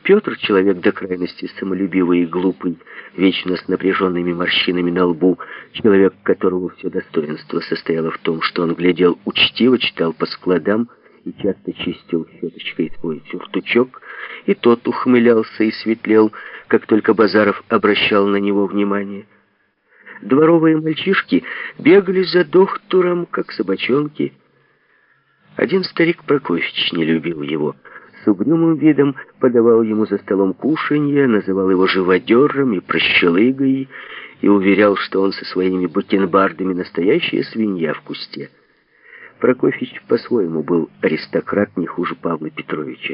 Петр, человек до крайности самолюбивый и глупый, вечно с напряженными морщинами на лбу, человек, которого все достоинство состояло в том, что он глядел учтиво, читал по складам и часто чистил щеточкой свой сюртучок, и тот ухмылялся и светлел, как только Базаров обращал на него внимание. Дворовые мальчишки бегали за доктором, как собачонки. Один старик Прокофьич не любил его. С угрюмым видом подавал ему за столом кушанье, называл его живодером и прощелыгой и уверял, что он со своими бакенбардами настоящая свинья в кусте. Прокофьич по-своему был аристократ не хуже Павла Петровича.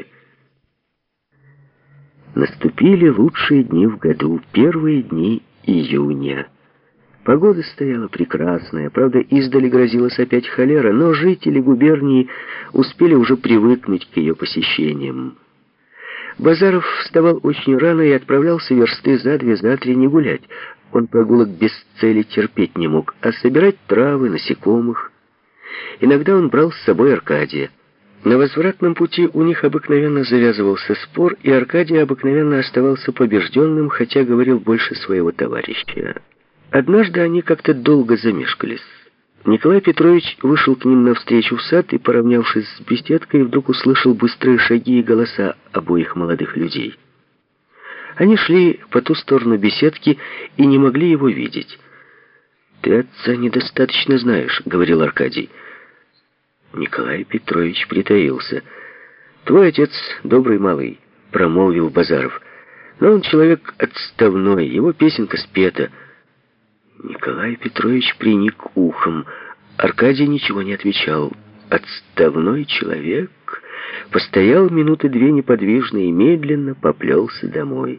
Наступили лучшие дни в году, первые дни июня. Погода стояла прекрасная, правда, издали грозилась опять холера, но жители губернии успели уже привыкнуть к ее посещениям. Базаров вставал очень рано и отправлялся версты за две, за три не гулять. Он прогулок без цели терпеть не мог, а собирать травы, насекомых. Иногда он брал с собой Аркадия. На возвратном пути у них обыкновенно завязывался спор, и Аркадий обыкновенно оставался побежденным, хотя говорил больше своего товарища. Однажды они как-то долго замешкались. Николай Петрович вышел к ним навстречу в сад и, поравнявшись с беседкой, вдруг услышал быстрые шаги и голоса обоих молодых людей. Они шли по ту сторону беседки и не могли его видеть. «Ты отца недостаточно знаешь», — говорил Аркадий. Николай Петрович притаился. «Твой отец добрый малый», — промолвил Базаров. «Но он человек отставной, его песенка спета». Николай Петрович приник ухом. Аркадий ничего не отвечал. Отставной человек постоял минуты две неподвижно и медленно поплелся домой.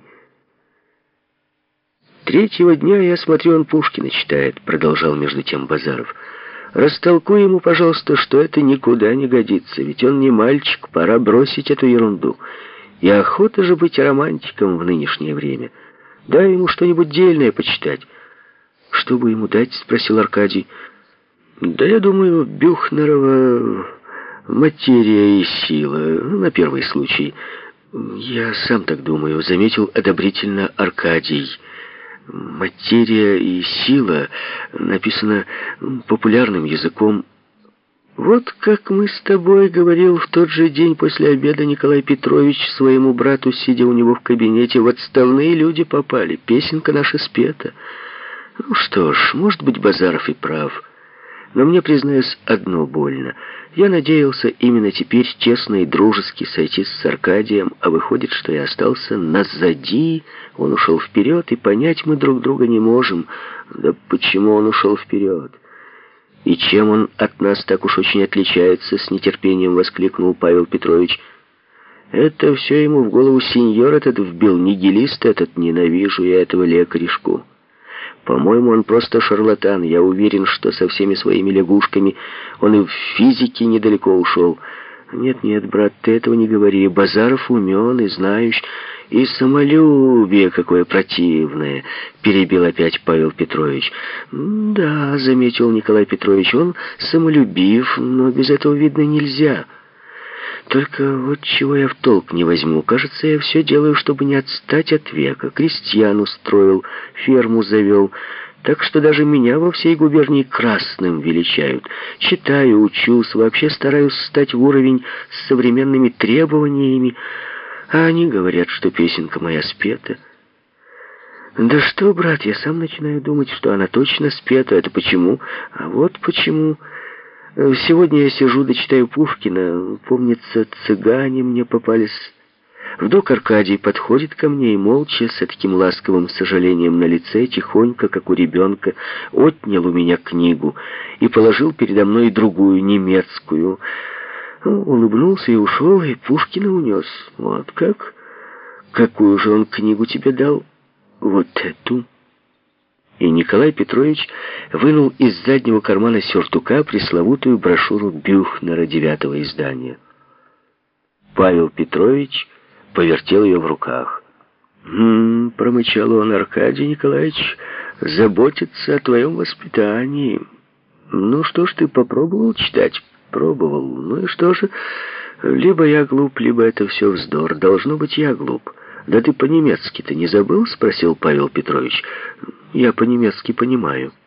«Третьего дня, я смотрю, он Пушкина читает», — продолжал между тем Базаров. «Растолкуй ему, пожалуйста, что это никуда не годится, ведь он не мальчик, пора бросить эту ерунду. И охота же быть романтиком в нынешнее время. Дай ему что-нибудь дельное почитать». «Что бы ему дать?» — спросил Аркадий. «Да я думаю, Бюхнерова «Материя и сила», на первый случай». «Я сам так думаю», — заметил одобрительно Аркадий. «Материя и сила» написано популярным языком. «Вот как мы с тобой», — говорил в тот же день после обеда Николай Петрович своему брату, сидя у него в кабинете, «в отставные люди попали, песенка наша спета». Ну что ж, может быть, Базаров и прав. Но мне, признаюсь, одно больно. Я надеялся именно теперь честно и дружески сойтись с Аркадием, а выходит, что я остался назади, он ушел вперед, и понять мы друг друга не можем. Да почему он ушел вперед? И чем он от нас так уж очень отличается, с нетерпением воскликнул Павел Петрович. Это все ему в голову сеньор этот вбил, нигилист этот, ненавижу я этого лекаришку. По-моему, он просто шарлатан. Я уверен, что со всеми своими лягушками он и в физике недалеко ушел. Нет, брат, ты этого не говори. Базаров умен и знающий, и самолюбие какое противное, перебил опять Павел Петрович. Да, заметил Николай Петрович, он самолюбив, но без этого, видно, нельзя. Только вот чего я в толк не возьму. Кажется, я все делаю, чтобы не отстать от века. Крестьян устроил, ферму завел. Так что даже меня во всей губернии красным величают. Читаю, учусь, вообще стараюсь стать в уровень с современными требованиями. А они говорят, что песенка моя спета. Да что, брат, я сам начинаю думать, что она точно спета. Это почему? А вот почему... Сегодня я сижу, дочитаю Пушкина. Помнится, цыгане мне попались. Вдруг Аркадий подходит ко мне и молча, с таким ласковым сожалением на лице, тихонько, как у ребенка, отнял у меня книгу и положил передо мной другую, немецкую. Улыбнулся и ушел, и Пушкина унес. Вот как? Какую же он книгу тебе дал? Вот эту. И Николай Петрович вынул из заднего кармана сюртука пресловутую брошюру Бюхнера 9-го издания. Павел Петрович повертел ее в руках. Промычал он, Аркадий Николаевич, заботится о твоем воспитании. Ну что ж, ты попробовал читать? Пробовал. Ну и что же? Либо я глуп, либо это все вздор. Должно быть, я глуп. «Да ты по-немецки-то не забыл?» — спросил Павел Петрович. «Я по-немецки понимаю».